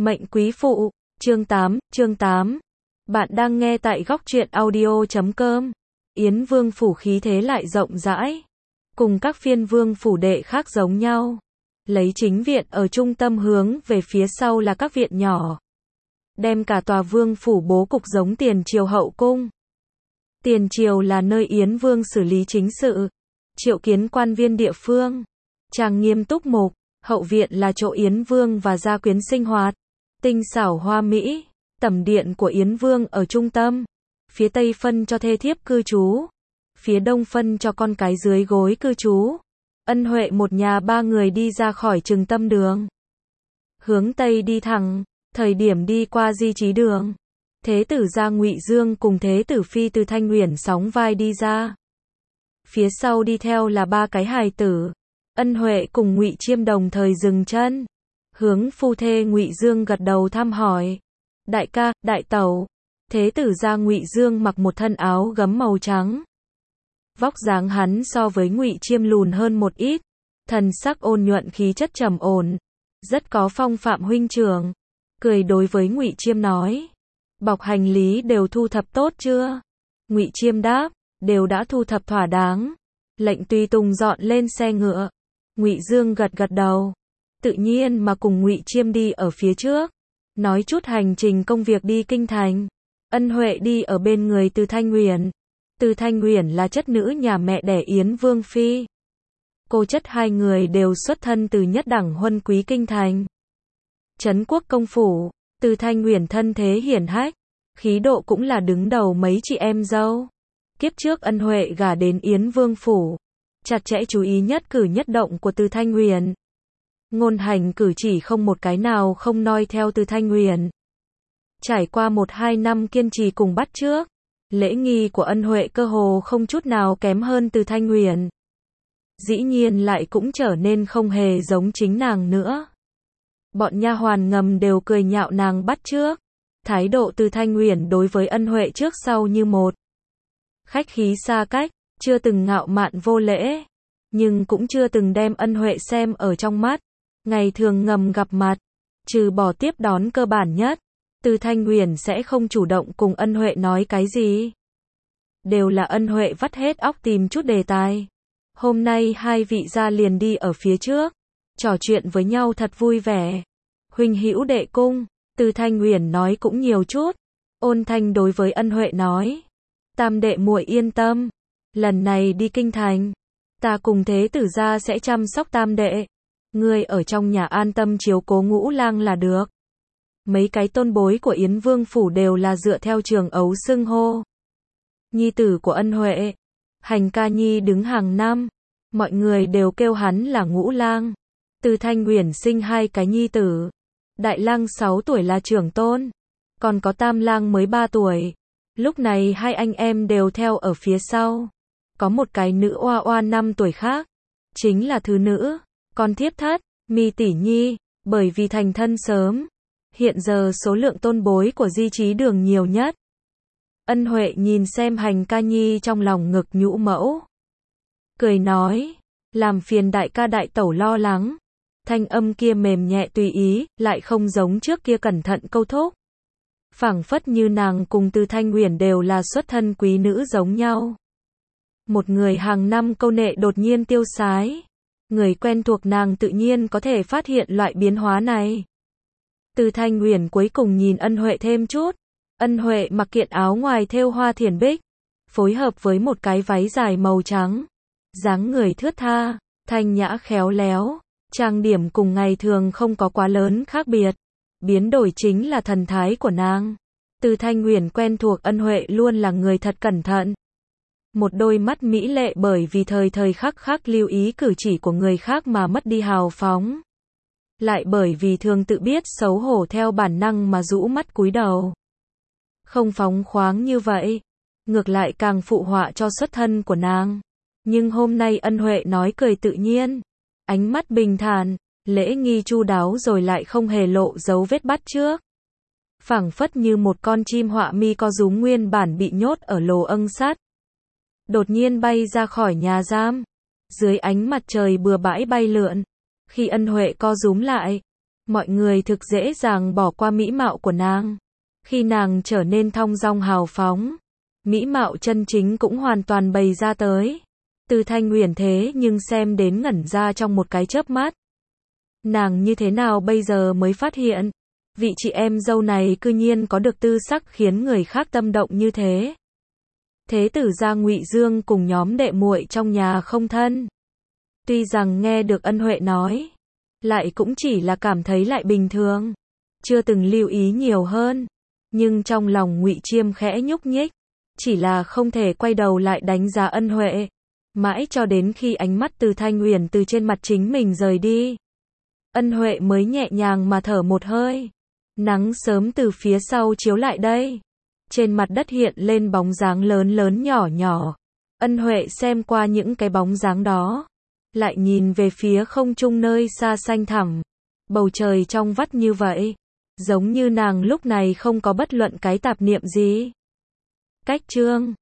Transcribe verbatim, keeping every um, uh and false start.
Mệnh quý phụ, chương tám, chương tám. Bạn đang nghe tại góc truyện audio chấm com. Yến Vương phủ khí thế lại rộng rãi. Cùng các phiên vương phủ đệ khác giống nhau. Lấy chính viện ở trung tâm hướng về phía sau là các viện nhỏ. Đem cả tòa vương phủ bố cục giống tiền triều hậu cung. Tiền triều là nơi Yến Vương xử lý chính sự, triệu kiến quan viên địa phương, trang nghiêm túc mục. Hậu viện là chỗ Yến Vương và gia quyến sinh hoạt, tinh xảo hoa mỹ. Tẩm điện của Yến Vương ở trung tâm, phía tây phân cho thê thiếp cư trú, phía đông phân cho con cái dưới gối cư trú. Ân Huệ một nhà ba người đi ra khỏi Trừng Tâm đường, hướng tây đi thẳng, thời điểm đi qua Di Trí đường, thế tử gia Ngụy Dương cùng thế tử phi từ Thanh Uyển sóng vai đi ra. Phía sau đi theo là ba cái hài tử. Ân Huệ cùng Ngụy Chiêm đồng thời dừng chân, hướng phu thê Ngụy Dương gật đầu thăm hỏi. Đại ca, đại tẩu. Thế tử gia Ngụy Dương mặc một thân áo gấm màu trắng. Vóc dáng hắn so với Ngụy Chiêm lùn hơn một ít, thần sắc ôn nhuận khí chất trầm ổn, rất có phong phạm huynh trưởng. Cười đối với Ngụy Chiêm nói: "Bọc hành lý đều thu thập tốt chưa?" Ngụy Chiêm đáp: "Đều đã thu thập thỏa đáng." Lệnh tùy tùng dọn lên xe ngựa. Ngụy Dương gật gật đầu, tự nhiên mà cùng Ngụy Chiêm đi ở phía trước, nói chút hành trình công việc đi kinh thành. Ân Huệ đi ở bên người Từ Thanh Uyển. Từ Thanh Uyển là chất nữ nhà mẹ đẻ Yến Vương phi. Cô chất hai người đều xuất thân từ nhất đẳng huân quý kinh thành. Trấn quốc công phủ. Từ Thanh Uyển thân thế hiển hách, khí độ cũng là đứng đầu mấy chị em dâu. Kiếp trước Ân Huệ gả đến Yến Vương phủ, chặt chẽ chú ý nhất cử nhất động của Từ Thanh Uyển. Ngôn hành cử chỉ không một cái nào không noi theo Từ Thanh Uyển. Trải qua một hai năm kiên trì cùng bắt chước, lễ nghi của Ân Huệ cơ hồ không chút nào kém hơn Từ Thanh Uyển. Dĩ nhiên lại cũng trở nên không hề giống chính nàng nữa. Bọn nha hoàn ngầm đều cười nhạo nàng bắt chước. Thái độ Từ Thanh Uyển đối với Ân Huệ trước sau như một. Khách khí xa cách, chưa từng ngạo mạn vô lễ, nhưng cũng chưa từng đem Ân Huệ xem ở trong mắt. Ngày thường ngầm gặp mặt, trừ bỏ tiếp đón cơ bản nhất, Từ Thanh Uyển sẽ không chủ động cùng Ân Huệ nói cái gì. Đều là Ân Huệ vắt hết óc tìm chút đề tài. Hôm nay hai vị gia liền đi ở phía trước, trò chuyện với nhau thật vui vẻ. Huynh hữu đệ cung, Từ Thanh Uyển nói cũng nhiều chút. Ôn thanh đối với Ân Huệ nói: "Tam đệ muội yên tâm, lần này đi kinh thành, ta cùng thế tử gia sẽ chăm sóc tam đệ. Ngươi ở trong nhà an tâm chiếu cố Ngũ lang là được." Mấy cái tôn bối của Yến Vương phủ đều là dựa theo trường ấu xưng hô. Nhi tử của Ân Huệ, Hành ca nhi đứng hàng năm, mọi người đều kêu hắn là Ngũ lang. Từ Thanh Uyển sinh hai cái nhi tử. Đại lang sáu tuổi là trưởng tôn, còn có tam lang mới ba tuổi. Lúc này hai anh em đều theo ở phía sau. Có một cái nữ oa oa năm tuổi khác, chính là thứ nữ, con thiếp thất, Mi tỷ nhi, bởi vì thành thân sớm. Hiện giờ số lượng tôn bối của Di Trí đường nhiều nhất. Ân Huệ nhìn xem Hành ca nhi trong lòng ngực nhũ mẫu, cười nói: "Làm phiền đại ca đại tẩu lo lắng." Thanh âm kia mềm nhẹ tùy ý, lại không giống trước kia cẩn thận câu thúc. Phảng phất như nàng cùng Từ Thanh Uyển đều là xuất thân quý nữ giống nhau. Một người hàng năm câu nệ đột nhiên tiêu sái. Người quen thuộc nàng tự nhiên có thể phát hiện loại biến hóa này. Từ Thanh Uyển cuối cùng nhìn Ân Huệ thêm chút. Ân Huệ mặc kiện áo ngoài thêu hoa thiền bích, phối hợp với một cái váy dài màu trắng. Dáng người thướt tha, thanh nhã khéo léo, trang điểm cùng ngày thường không có quá lớn khác biệt. Biến đổi chính là thần thái của nàng. Từ Thanh Uyển quen thuộc Ân Huệ luôn là người thật cẩn thận. Một đôi mắt mỹ lệ bởi vì thời thời khắc khắc lưu ý cử chỉ của người khác mà mất đi hào phóng. Lại bởi vì thường tự biết xấu hổ theo bản năng mà rũ mắt cúi đầu. Không phóng khoáng như vậy, ngược lại càng phụ họa cho xuất thân của nàng. Nhưng hôm nay Ân Huệ nói cười tự nhiên, ánh mắt bình thản, lễ nghi chu đáo rồi lại không hề lộ dấu vết bắt chước. Phảng phất như một con chim họa mi co rúm nguyên bản bị nhốt ở lồ âng sắt. Đột nhiên bay ra khỏi nhà giam, dưới ánh mặt trời bừa bãi bay lượn. Khi Ân Huệ co rúm lại, Mọi người thực dễ dàng bỏ qua mỹ mạo của nàng. Khi nàng trở nên thong dong hào phóng, mỹ mạo chân chính cũng hoàn toàn bày ra tới. Từ Thanh Huyền thế nhưng xem đến ngẩn ra trong một cái chớp mắt. Nàng như thế nào bây giờ mới phát hiện, vị chị em dâu này cư nhiên có được tư sắc khiến người khác tâm động như thế. Thế tử gia Ngụy Dương cùng nhóm đệ muội trong nhà không thân. Tuy rằng nghe được Ân Huệ nói, lại cũng chỉ là cảm thấy lại bình thường, chưa từng lưu ý nhiều hơn, nhưng trong lòng Ngụy Chiêm khẽ nhúc nhích, chỉ là không thể quay đầu lại đánh giá Ân Huệ, mãi cho đến khi ánh mắt Từ Thanh Huyền từ trên mặt chính mình rời đi, Ân Huệ mới nhẹ nhàng mà thở một hơi. Nắng sớm từ phía sau chiếu lại đây, trên mặt đất hiện lên bóng dáng lớn lớn nhỏ nhỏ. Ân Huệ xem qua những cái bóng dáng đó, lại nhìn về phía không trung nơi xa xanh thẳm, bầu trời trong vắt như vậy, giống như nàng lúc này không có bất luận cái tạp niệm gì. Cách chương